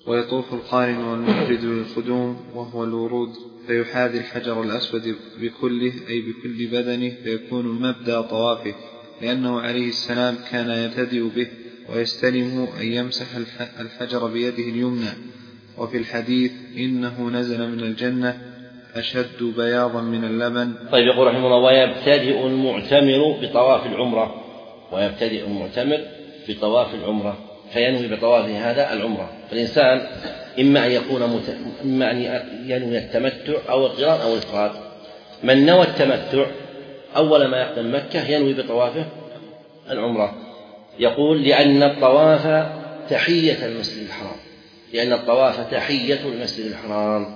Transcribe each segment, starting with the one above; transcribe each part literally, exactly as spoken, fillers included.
ويطوف القارن والمفرد للقدوم وهو الورود فيحاذي الحجر الأسود بكله أي بكل بدنه فيكون المبدأ طوافه، لأنه عليه السلام كان يبتدئ به ويستلمه أن يمسح الحجر بيده اليمنى. وفي الحديث إنه نزل من الجنة أشد بياضا من اللبن. طيب يقول رحمه الله: ويبتدئ المعتمر بطواف العمرة ويبتدئ المعتمر بطواف العمرة فينوي بطوافه هذا العمرة. فالإنسان إما أن يكون مت... إما أن ينوي التمتع أو القران أو الإفراد. من نوى التمتع أول ما يقدم مكة ينوي بطوافه العمرة. يقول: لأن الطواف تحية المسجد الحرام لأن الطواف تحية المسجد الحرام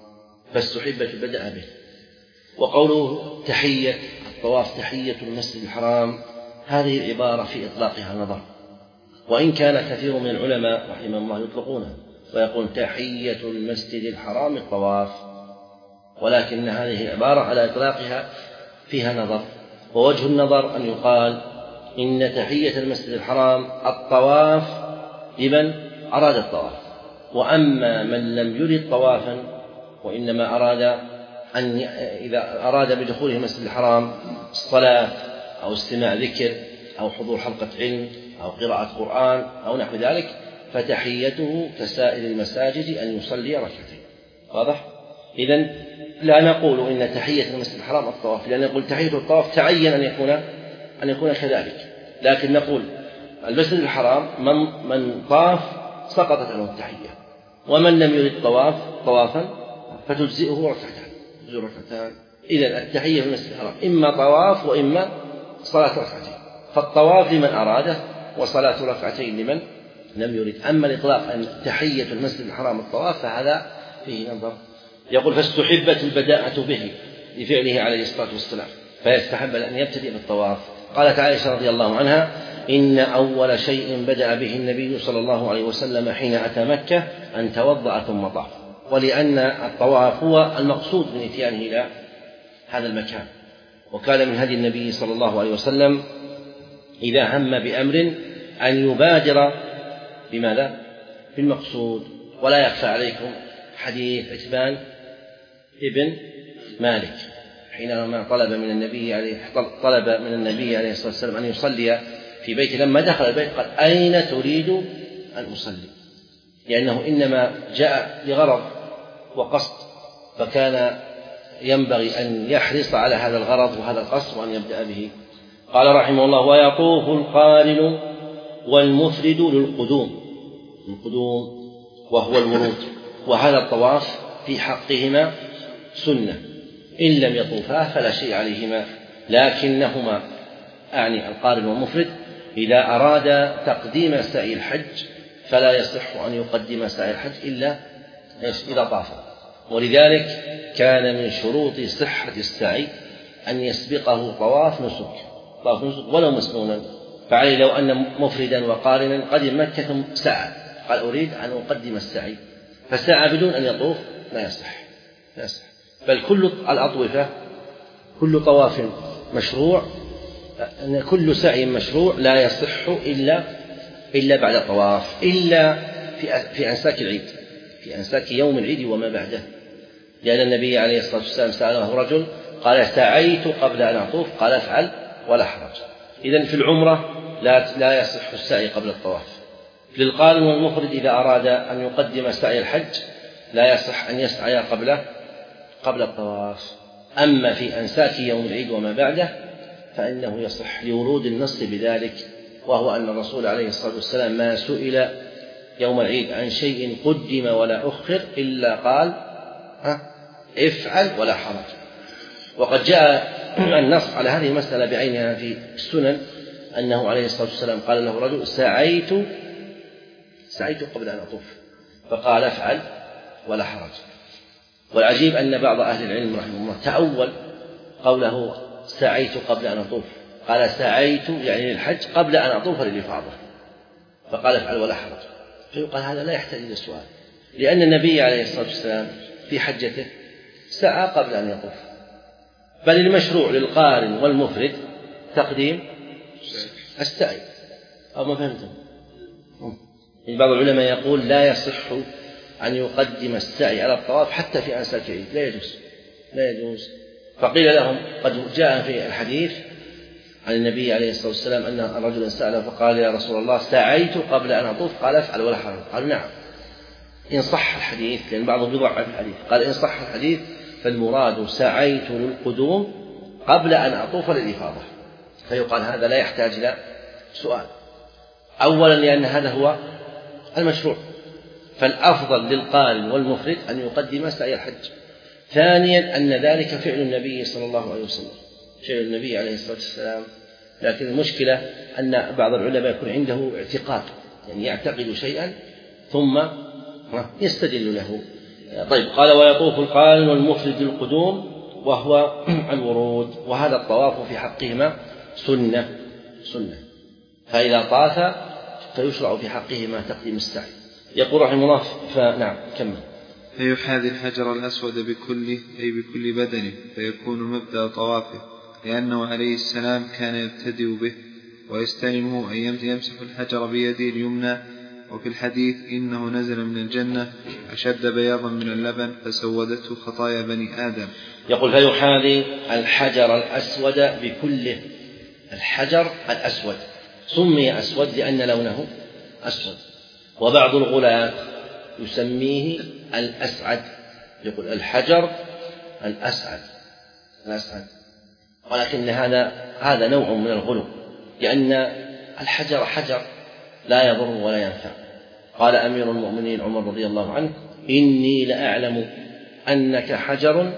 فاستحب البدء به. وقوله تحية الطواف تحية المسجد الحرام هذه العبارة في إطلاقها نظر، وإن كان كثير من العلماء رحمه الله يطلقونها ويقول تحية المسجد الحرام الطواف، ولكن هذه العبارة على إطلاقها فيها نظر. ووجه النظر أن يقال إن تحية المسجد الحرام الطواف لمن أراد الطواف، وأما من لم يرد طوافا وإنما أراد أن إذا أراد بدخوله المسجد الحرام الصلاة أو استماع ذكر أو حضور حلقة علم أو قراءة قرآن أو نحو ذلك فتحيته كسائر المساجد أن يصلي ركعتين. واضح؟ إذن لا نقول إن تحية المسجد الحرام الطواف، لأن نقول تحية الطواف تعين أن يكون أن يكون كذلك، لكن نقول المسجد الحرام من من طاف سقطت عنه التحية، ومن لم يرد طواف طوافا فتجزئه ركعتان ركعتان. إذن التحية في المسجد الحرام إما طواف وإما صلاة ركعتين، فالطواف لمن أراده وصلاة ركعتين لمن لم يرد. أما الإطلاق أن تحية المسجد الحرام الطواف فهذا فيه نظر. يقول: فاستحبت البداءة به لفعله عليه الصلاة والسلام فيستحب أن يبتدئ بالطواف. قالت عائشة رضي الله عنها: إن أول شيء بدأ به النبي صلى الله عليه وسلم حين أتى مكة أن توضأ ثم طاف، ولأن الطواف هو المقصود من إتيانه إلى هذا المكان. وكان من هدي النبي صلى الله عليه وسلم إذا هم بأمر أن يبادر بماذا؟ بالمقصود. ولا يخفى عليكم حديث عتبان ابن مالك حينما طلب من النبي عليه طلب من النبي عليه الصلاة والسلام أن يصلي في بيته، لما دخل البيت قال: أين تريد أن أصلي؟ لأنه إنما جاء لغرض وقصد، فكان ينبغي أن يحرص على هذا الغرض وهذا القصد وأن يبدأ به. قال رحمه الله: ويطوف القارن والمفرد للقدوم القدوم وهو الورود، وهذا الطواف في حقهما سنة، إن لم يطوفا فلا شيء عليهما، لكنهما أعني القارن والمفرد إذا أراد تقديم سعي الحج فلا يصح أن يقدم سعي الحج إلا إذا طاف. ولذلك كان من شروط صحة السعي أن يسبقه طواف نسك طواف نسك ولو مسنونا. فعليه لو أن مفردا وقارنا قدم مكة ثم سعى قال: أريد أن أقدم السعي، فسعى بدون أن يطوف لا يصح لا يصح. بل كل الأطوفة كل طواف مشروع كل سعي مشروع لا يصح إلا إلا بعد الطواف، إلا في في أنساك العيد في أنساك يوم العيد وما بعده، لأن النبي عليه الصلاة والسلام سأله رجل قال: سعيت قبل أن أطوف، قال: افعل ولا حرج. إذن في العمرة لا لا يصح السعي قبل الطواف. للقارن والمفرد إذا أراد أن يقدم سعي الحج لا يصح أن يسعي قبل قبل الطواف. أما في أنساك يوم العيد وما بعده فإنه يصح لورود النص بذلك، وهو أن الرسول عليه الصلاة والسلام ما سئل يوم العيد عن شيء قدم ولا أخر إلا قال: ها افعل ولا حرج. وقد جاء النص على هذه المسألة بعينها في السنن أنه عليه الصلاة والسلام قال له رجل: سعيت سعيت قبل أن أطوف، فقال: افعل ولا حرج. والعجيب أن بعض أهل العلم رحمه الله تأول قوله سعيت قبل أن أطوف، قال: سعيت يعني للحج قبل أن أطوف للإفاضة، فقال: افعل ولا حرج. فيقال هذا لا يحتاج إلى سؤال، لأن النبي عليه الصلاة والسلام في حجته سعى قبل أن يطوف. بل المشروع للقارن والمفرد تقديم السعي. أو ما فهمتم؟ بعض العلماء يقول لا يصح أن يقدم السعي على الطواف حتى في أنساك العيد، لا يجوز لا يجوز فقيل لهم قد جاء في الحديث عن النبي عليه الصلاة والسلام أن رجلا سأل فقال يا رسول الله سعيت قبل أن أطوف، قال افعل ولا حرج. قالوا نعم إن صح الحديث، لأن بعضهم يضعف الحديث، قال إن صح الحديث فالمراد سعيت للقدوم قبل أن أطوف للإفاضة، فيقال هذا لا يحتاج إلى سؤال، أولا لأن هذا هو المشروع، فالأفضل للقارن والمفرد أن يقدم سعي الحج. ثانيا أن ذلك فعل النبي صلى الله عليه وسلم، فعل النبي عليه الصلاة والسلام، لكن المشكلة أن بعض العلماء يكون عنده اعتقاد، يعني يعتقد شيئا ثم يستدل له. طيب قال ويطوف القارن والمفرد للقدوم وهو الورود، وهذا الطواف في حقهما سنة سنة فإذا طاف فيشرع في حقهما تقديم السعي. يقول رحمه الله فنعم كمل. فيحاذي الحجر الأسود بكله أي بكل بدنه فيكون مبدأ طوافه، لأنه عليه السلام كان يبتدئ به ويستلمه أن يمسح الحجر بيده اليمنى. وفي الحديث إنه نزل من الجنة أشد بياضا من اللبن فسودته خطايا بني آدم. يقول فيحاذي الحجر الأسود بكله، الحجر الأسود سمي أسود لأن لونه أسود، وبعض الغلاة يسميه الأسعد، يقول الحجر الأسعد الأسعد ولكن هذا هذا نوع من الغلو، لأن الحجر حجر لا يضر ولا ينفع. قال أمير المؤمنين عمر رضي الله عنه إني لأعلم أنك حجر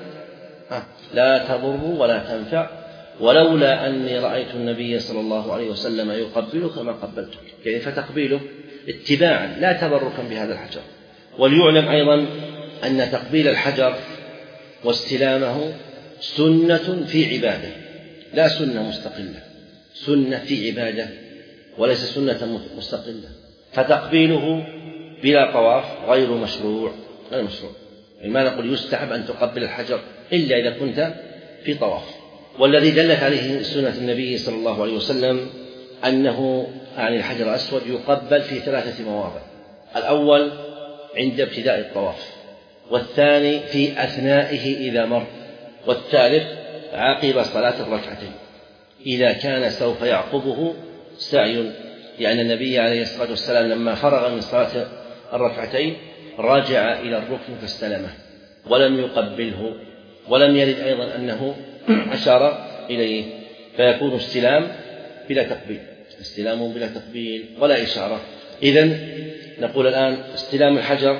لا تضر ولا تنفع، ولولا أني رأيت النبي صلى الله عليه وسلم يقبلك ما قبلتك، يعني فتقبيله اتباعا لا تبركا بهذا الحجر. وليعلم أيضا أن تقبيل الحجر واستلامه سنة في عبادة، لا سنة مستقلة، سنة في عبادة وليس سنة مستقلة، فتقبيله بلا طواف غير مشروع غير مشروع يعني ما نقول يستحب أن تقبل الحجر إلا إذا كنت في طواف. والذي دلت عليه سنة النبي صلى الله عليه وسلم أنه عن الحجر الأسود يقبل في ثلاثة مواضع: الأول عند ابتداء الطواف، والثاني في أثنائه إذا مر، والثالث عقب صلاة الركعتين إذا كان سوف يعقبه سعي، لأن النبي عليه الصلاة والسلام لما فرغ من صلاة الركعتين رجع إلى الركن فاستلمه ولم يقبله، ولم يرد أيضا أنه أشار إليه، فيكون استلام بلا تقبيل، استلام بلا تقبيل ولا إشارة. إذن نقول الآن استلام الحجر،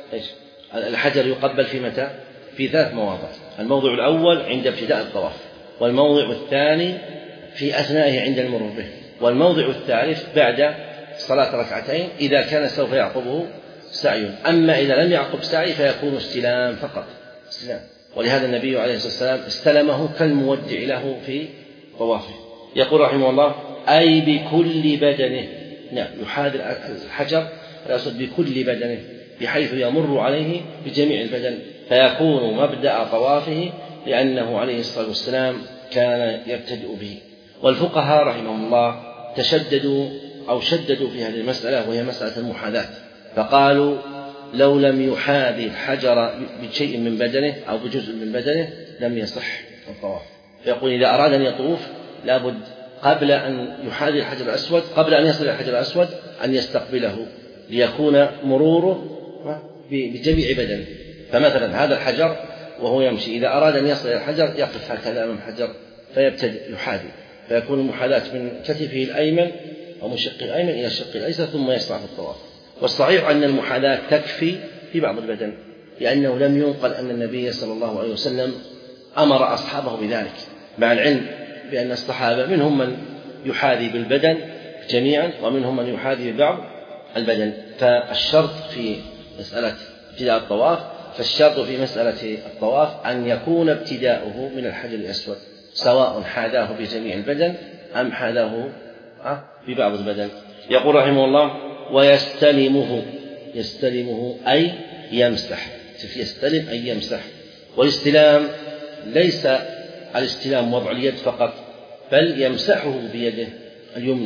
الحجر يقبل في متى؟ في ثلاث مواضع: الموضع الأول عند ابتداء الطواف، والموضع الثاني في أثنائه عند المرور به، والموضع الثالث بعد صلاة ركعتين إذا كان سوف يعقبه سعي. أما إذا لم يعقب سعي فيكون استلام فقط، استلام. ولهذا النبي عليه الصلاة والسلام استلمه كالمودع له في طوافه. يقول رحمه الله أي بكل بدنه، نعم يحاذي الحجر الأسود بكل بدنه بحيث يمر عليه بجميع البدن، فيكون مبدأ طوافه لأنه عليه الصلاة والسلام كان يبتدئ به. والفقهاء رحمهم الله تشددوا أو شددوا في هذه المسألة، وهي مسألة المحاذاة، فقالوا لو لم يحاذي الحجر بشيء من بدنه أو بجزء من بدنه لم يصح الطواف. فيقول إذا أراد أن يطوف لابد قبل أن يحاذي الحجر الأسود، قبل أن يصل إلى الحجر الأسود أن يستقبله ليكون مروره بجميع بدنه. فمثلا هذا الحجر وهو يمشي إذا أراد أن يصل إلى الحجر يقف هكذا أمام الحجر فيبتدئ يحاذي، فيكون المحاذاة من كتفه الأيمن أو من شق الأيمن إلى الشق الأيسر ثم يشرع في الطواف. والصحيح أن المحاذاة تكفي في بعض البدن، لأنه لم ينقل أن النبي صلى الله عليه وسلم أمر أصحابه بذلك، مع العلم بأن الصحابة منهم من يحاذي بالبدن جميعا ومنهم من يحاذي ببعض البدن. فالشرط في مسألة ابتداء الطواف فالشرط في مسألة الطواف أن يكون ابتداؤه من الحجر الأسود، سواء حاذاه بجميع البدن أم حاذاه ببعض البدن. يقول رحمه الله ويستلمه، يستلمه أي يمسح، يستلم أي يمسح. والاستلام ليس الاستلام وضع اليد فقط، بل يمسحه بيده اليمنى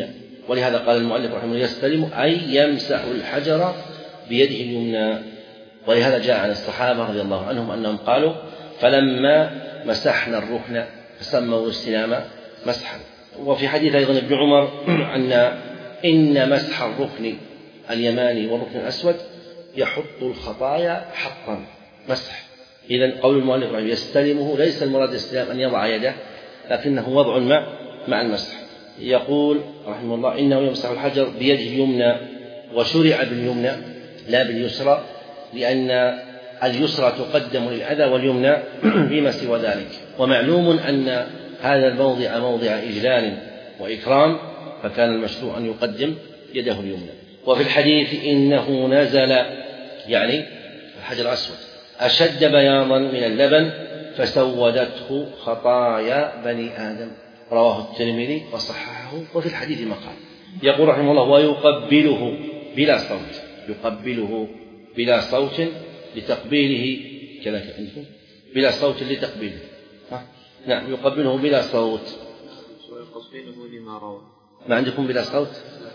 ولهذا قال المؤلف رحمه الله يستلم أي يمسح الحجر بيده اليمنى. ولهذا جاء عن الصحابة رضي الله عنهم أنهم قالوا فلما مسحنا الركن فسموا الاستلام مسحا. وفي حديث أيضا ابن عمر أن إن مسح الركن اليماني والركن الأسود يحط الخطايا حطا مسح. إذن قول المؤلف رحمه يستلمه ليس المراد الاستلام أن يضع يده، لكنه وضع مع مع المسح. يقول رحمه الله إنه يمسح الحجر بيده اليمنى، وشرع باليمنى لا باليسرى، لأن اليسرى تقدم للأذى واليمنى بما سوى ذلك. ومعلوم أن هذا الموضع موضع إجلال وإكرام، فكان المشروع أن يقدم يده اليمنى. وفي الحديث إنه نزل يعني الحجر الأسود أشد بياضا من اللبن فسودته خطايا بني آدم، رواه الترمذي وصححه. وفي الحديث مقال. يقول رحمه الله ويقبله بلا صوت، يقبله بلا صوت لتقبيله كذا بلا صوت لتقبيله. نعم يقبله بلا صوت. ويقبله لما روى. ما عندكم بلا صوت؟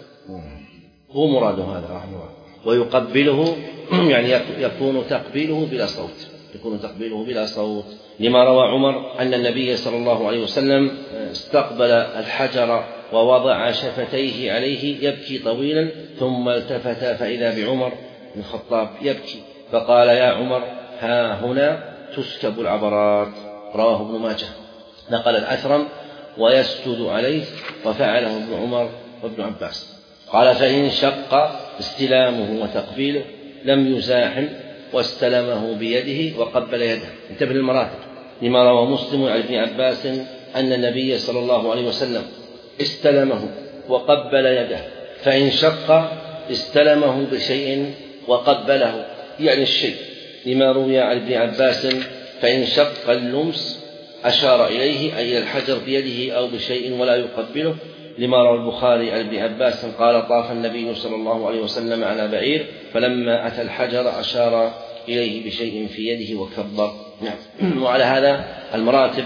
هو مراده هذا رحمه الله. ويقبله يعني يكون تقبيله بلا صوت، يكون تقبيله بلا صوت لما روى عمر أن النبي صلى الله عليه وسلم استقبل الحجر ووضع شفتيه عليه يبكي طويلا، ثم التفت فإذا بعمر بن الخطاب يبكي فقال يا عمر ها هنا تسكب العبرات، رواه ابن ماجه. نقل الأثرم ويسجد عليه وفعله ابن عمر وابن عباس. قال فإن شق استلامه وتقبيله لم يزاحم واستلمه بيده وقبل يده. انتبه للمراتب لما روى مسلم عن ابن عباس أن النبي صلى الله عليه وسلم استلمه وقبل يده. فإن شق استلمه بشيء وقبله يعني الشيء، لما روي عن ابن عباس فإن شق اللمس أشار إليه أي الحجر بيده أو بشيء ولا يقبله، لما روى البخاري عن ابن عباس قال طاف النبي صلى الله عليه وسلم على بعير فلما أتى الحجر أشار إليه بشيء في يده وكبر. نعم. وعلى هذا المراتب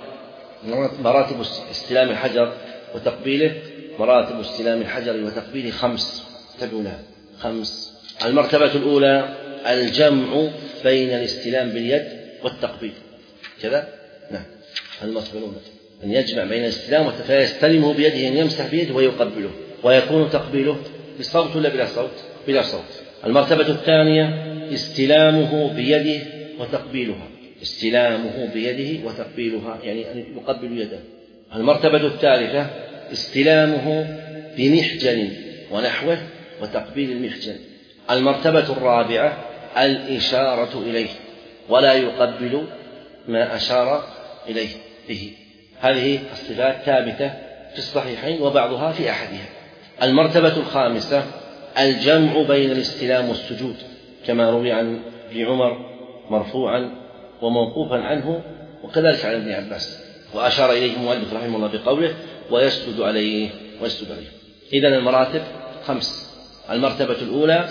مراتب استلام الحجر وتقبيله، مراتب استلام الحجر وتقبيله خمس، تبعوا لها خمس. المرتبة الأولى الجمع بين الاستلام باليد والتقبيل كذا. نعم المرتبة الأولى أن يجمع بين الاستلام فيستلمه بيده أن يمسح بيده ويقبله، ويكون تقبيله بصوت ولا بلا صوت؟ بلا صوت. المرتبة الثانية استلامه بيده وتقبيلها، استلامه بيده وتقبيلها يعني أن يقبل يده. المرتبة الثالثة استلامه بمحجن ونحوه وتقبيل المحجن. المرتبة الرابعة الإشارة إليه ولا يقبل ما أشار إليه به. هذه الصفات ثابتة في الصحيحين وبعضها في أحدها. المرتبة الخامسة الجمع بين الاستلام والسجود كما روي عن ابن عمر مرفوعا وموقوفا عنه وكذلك عن ابن عباس، وأشار إليه المؤلف رحمه الله بقوله ويسجد عليه ويسجد عليه. إذن المراتب خمس. المرتبة الأولى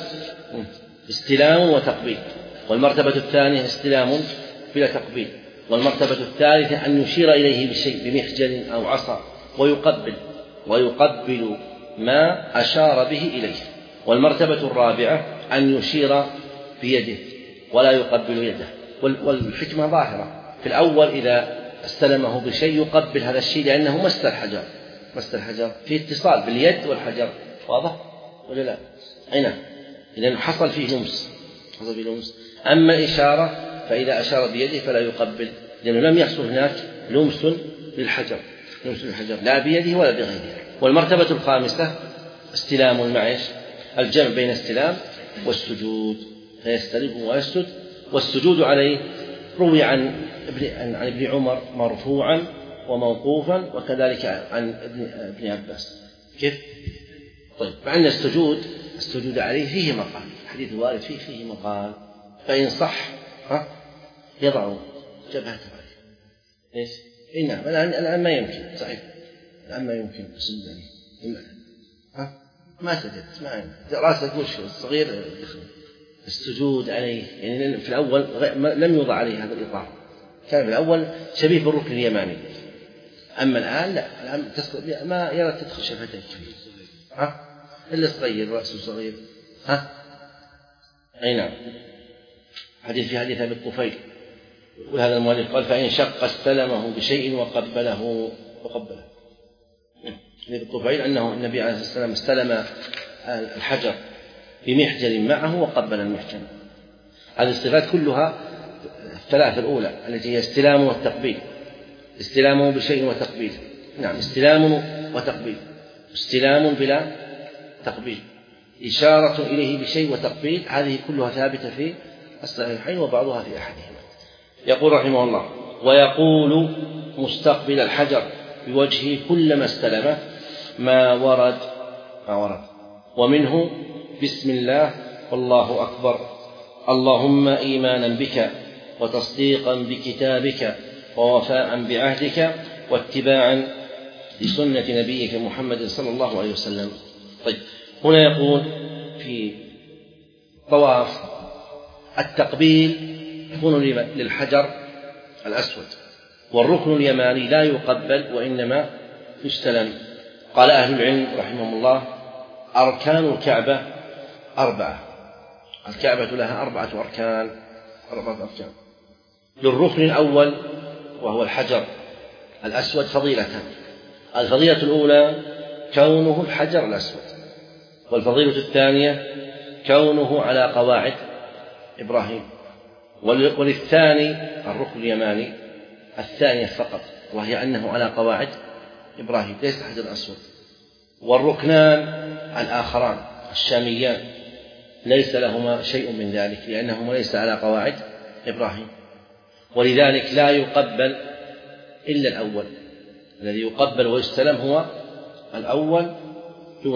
استلام وتقبيل، والمرتبة الثانية استلام بلا تقبيل، والمرتبة الثالثة أن يشير إليه بشيء بمحجن أو عصا ويقبل ويقبل ما أشار به إليه، والمرتبة الرابعة أن يشير بيده ولا يقبل يده. والحكمة ظاهرة في الأول إذا استلمه بشيء يقبل هذا الشيء لأنه مس الحجر، مس الحجر في اتصال باليد والحجر، واضح ولا لا؟ أي نعم. إذن حصل فيه لمس، حصل فيه لمس. أما الإشارة فإذا أشار بيده فلا يقبل لأنه لم يحصل هناك لمس للحجر، لمس للحجر لا بيده ولا بغيره. والمرتبة الخامسة استلام المعيش، الجمع بين استلام والسجود، فيستلمه ويسجد، والسجود عليه روي عن ابن عن ابن عمر مرفوعا وموقوفا وكذلك عن ابن ابن عباس. كيف؟ طيب مع أن السجود السجود عليه فيه مقال، الحديث الوارد فيه فيه مقال، فإن صح ها يضع جبهته عليه. ليش؟ إيه نعم الآن الآن ما يمكن، صحيح الآن ما يمكن السجود عليه. ها ما سجدت ما عندك رأسك وش الصغير يخرج. السجود عليه يعني في الأول لم يوضع عليه هذا الإطار، كان في الأول شبيه بالركن اليماني، أما الآن لا، الآن ما يرى تدخل شفتيك فيه. ها إلا صغير رأسه صغير. ها أي نعم. حديث في حديث أبي الطفيل، وهذا المؤلف قال فإن شق استلمه بشيء وقبله وقبله. أبي الطفيل أنه النبي عليه الصلاة والسلام استلم الحجر بمحجر معه وقبل المحجر. هذه الصفات كلها الثلاثة الأولى التي هي استلام والتقبيل، استلامه بشيء وتقبيل. نعم استلام وتقبيل، استلام بلا تقبيل، إشارة إليه بشيء وتقبيل، هذه كلها ثابتة في الصحيحين وبعضها في أحدهما. يقول رحمه الله ويقول مستقبل الحجر بوجهه كلما استلمه ما ورد ما ورد ومنه بسم الله والله أكبر اللهم إيمانا بك وتصديقا بكتابك ووفاء بعهدك واتباعا لسنة نبيك محمد صلى الله عليه وسلم. طيب هنا يقول في طواف التقبيل يكون للحجر الأسود، والركن اليماني لا يقبل وإنما يستلم. قال أهل العلم رحمهم الله أركان الكعبة أربعة، الكعبة لها أربعة أركان أربعة أركان. للركن الأول وهو الحجر الأسود فضيلتان، الفضيلة الأولى كونه الحجر الأسود، والفضيلة الثانية كونه على قواعد إبراهيم، وللثاني الركن اليماني الثانية فقط وهي أنه على قواعد إبراهيم ليس حجر أسود. والركنان الآخران الشاميان ليس لهما شيء من ذلك لأنهما ليس على قواعد إبراهيم، ولذلك لا يقبل إلا الأول. الذي يقبل ويستلم هو الأول دون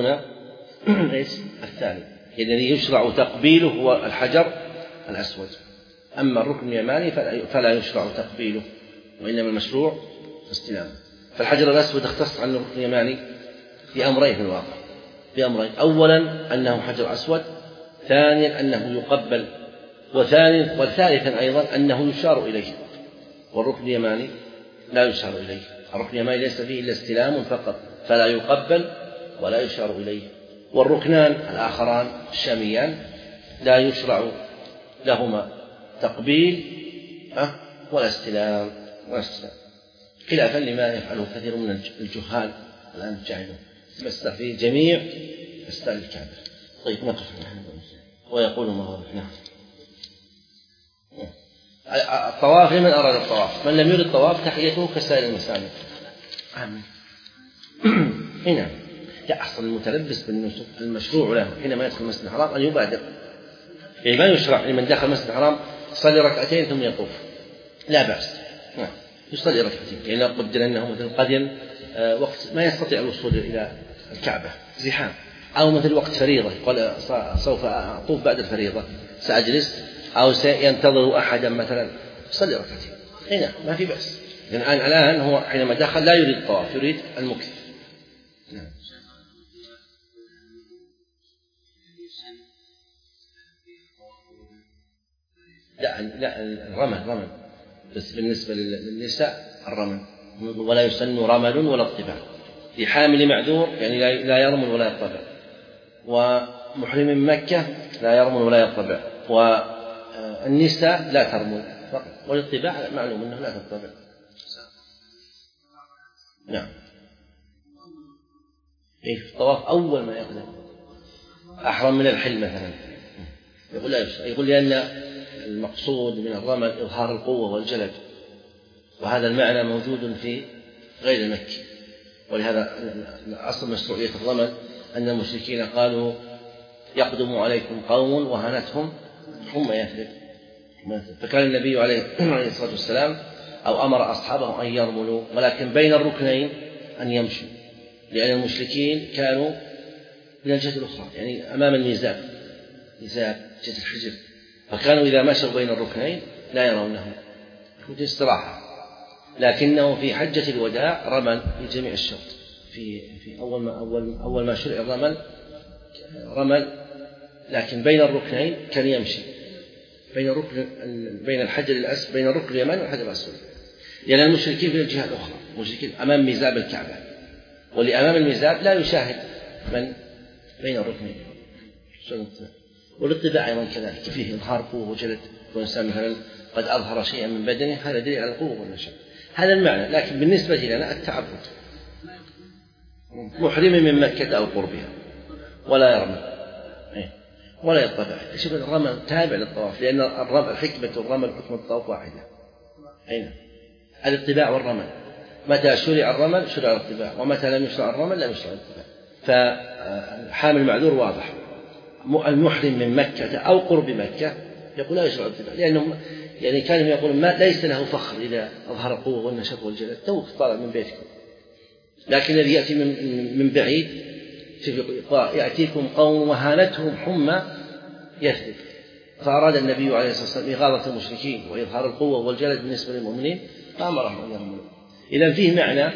الثاني، الذي يشرع تقبيله هو الحجر الأسود. أما الركن اليماني فلا يشرع تقبيله وإنما المشروع استلامه. فالحجر الأسود اختص عن الركن اليماني في أمرين في الواقع، في أمرين: أولا أنه حجر أسود، ثانيا أنه يقبل، وثانيا وثالثا أيضا أنه يشار إليه، والركن اليماني لا يشار إليه. الركن اليماني ليس فيه إلا استلام فقط فلا يقبل ولا يشار إليه. والركنان الآخران الشاميان لا يشرع لهما تقبيل ولا استلام ولا استلام، خلافا لما يفعله كثير من الجهال الآن الجاهلون بس في جميع أسفل الكعبة. طيب نقف ويقول ما هو نعم. الطواف لمن أراد الطواف، من لم يرد الطواف تحيته كسائر المساجد. آمين. هنا يحصل المتلبس بالنسك المشروع له حينما يدخل المسجد الحرام أن يبادر، يعني ما يشرع لمن دخل المسجد الحرام يصلي ركعتين ثم يطوف، لا بأس نعم يصلي ركعتين، يعني لو قدر أنه مثل قدم وقت ما يستطيع الوصول إلى الكعبة زحام، أو مثل وقت فريضة يقول سوف أطوف بعد الفريضة سأجلس، أو سينتظر أحدا مثلا يصلي ركعتين هنا ما في بأس. لأن الآن هو حينما دخل لا يريد الطواف يريد المكث. نعم. لا لا الرمل رمل بس بالنسبة للنساء الرمل، ولا يسن رمل ولا اطباع. لحامل معذور يعني لا يرمل ولا يطبع، ومحرم مكة لا يرمل ولا يطبع، والنساء لا ترمل فقط، والاطباع معلوم أنه لا تطبع. نعم. إيه الطواف أول ما يقدم أحرم من الحل مثلا يقول لا يشرع، يقول لأن المقصود من الرمل إظهار القوة والجلد، وهذا المعنى موجود في غير المكي. ولهذا أصل مشروعية الرمل أن المشركين قالوا يقدم عليكم قوم وهنتهم هم يثرب، فكان النبي عليه الصلاة والسلام أو أمر أصحابه أن يرملوا، ولكن بين الركنين أن يمشوا، لأن المشركين كانوا من الجهة الأخرى يعني أمام الميزاب ميزاب جهة الحجر، فكانوا إذا مشوا بين الركنين لا يرونه كنت استراحة. لكنه في حجة الوداع رمل في جميع الشوط، في في أول ما أول أول ما شرع الرمل رمل، لكن بين الركنين كان يمشي بين الركن بين الحجر الأسود بين الركن اليماني والحجر الأسود، لأن يعني المشركين في الجهة الأخرى، المشركين أمام ميزاب الكعبة، واللي أمام الميزاب لا يشاهد من بين الركنين. والاتباع أيضا كذلك فيه إظهار قوة وجلد، والإنسان مثلا قد أظهر شيئا من بدنه هذا دليل على القوة والنشاط، هذا المعنى. لكن بالنسبة لنا التعبد محرم من مكة أو قربها ولا يرمل ولا يطبع. شوف الرمل تابع للطواف، لأن الرمل حكمة الرمل حكم الطواف واحدة. أين الاتباع والرمل؟ متى شرع الرمل شرع الاتباع، ومتى لم يشرع الرمل لم يشرع الاتباع. فحامل المعذور واضح، المحرم من مكة أو قرب مكة يقول لا يشرع الاتباع، لأنه يعني كانوا يقولون ما ليس له فخر إذا أظهر القوة والنشاط والجلد، توك طالع من بيتكم. لكن الذي يأتي من, من بعيد يأتيكم قوم وهانتهم حمى يثرب، فأراد النبي عليه الصلاة والسلام إغاظة المشركين وإظهار القوة والجلد بالنسبة للمؤمنين فأمرهم أن يرملوا. إذن فيه معنى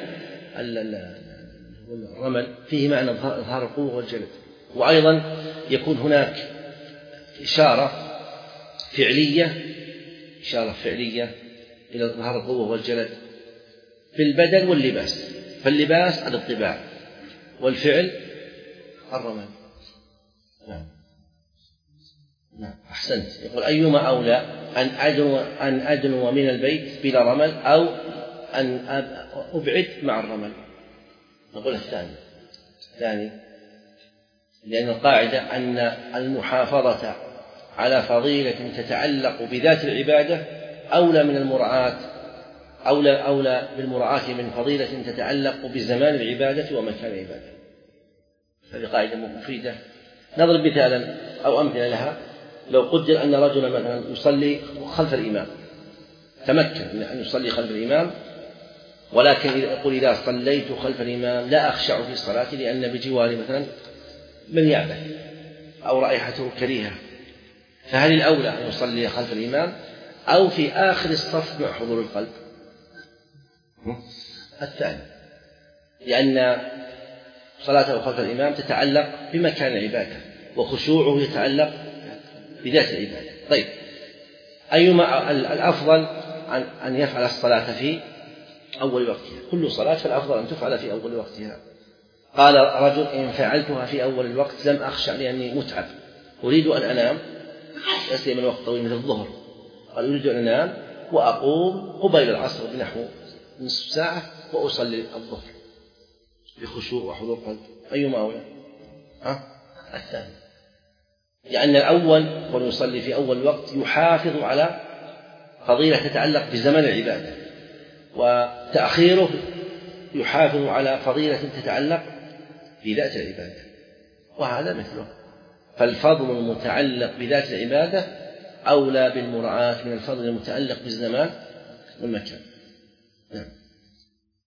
الرمل، فيه معنى إظهار القوة والجلد، وأيضا يكون هناك إشارة فعلية إشارة فعلية إلى إظهار القوة والجلد في البدن واللباس. فاللباس الاتباع والفعل الرمل. نعم نعم أحسنت. يقول أيما أولى أن أدنو, أن أدنو من البيت بلا رمل أو أن أبعد مع الرمل؟ نقول الثاني الثاني لأن القاعدة أن المحافظة على فضيلة تتعلق بذات العبادة أولى من المراعاة أولى أولى بالمراعاة من فضيلة تتعلق بزمان العبادة ومكان العبادة. هذه قاعدة مفيدة. نضرب مثالا أو أمثلة لها. لو قدر أن رجلا مثلا يصلي خلف الإمام، تمكن من أن يصلي خلف الإمام، ولكن يقول إذا صليت خلف الإمام لا أخشع في الصلاة لأن بجواري مثلا من يعبث أو رائحته كريهة، فهل الأولى أن يصلي خلف الإمام أو في آخر الصف مع حضور القلب؟ الثاني، لأن صلاته خلف الإمام تتعلق بمكان العبادة وخشوعه يتعلق بذات العبادة. طيب، أيما الأفضل أن يفعل الصلاة في أول وقتها؟ كل صلاة فالأفضل أن تفعل في أول وقتها. قال رجل إن فعلتها في أول الوقت لم أخشع لأني متعب، أريد أن أنام، يسلم الوقت طويل مثل الظهر، قال أريد أن أنام وأقوم قبيل العصر بنحو نصف ساعة وأصلي الظهر بخشوع وحضور قلب، أيما أولى؟ ها؟ الثاني، لأن الأول ويصلي في أول الوقت يحافظ على فضيلة تتعلق بزمن العبادة، وتأخيره يحافظ على فضيلة تتعلق بذات العبادة، وهذا مثله. فالفضل المتعلق بذات العبادة أولى بالمراعاة من الفضل المتعلق بالزمان والمكان. نعم.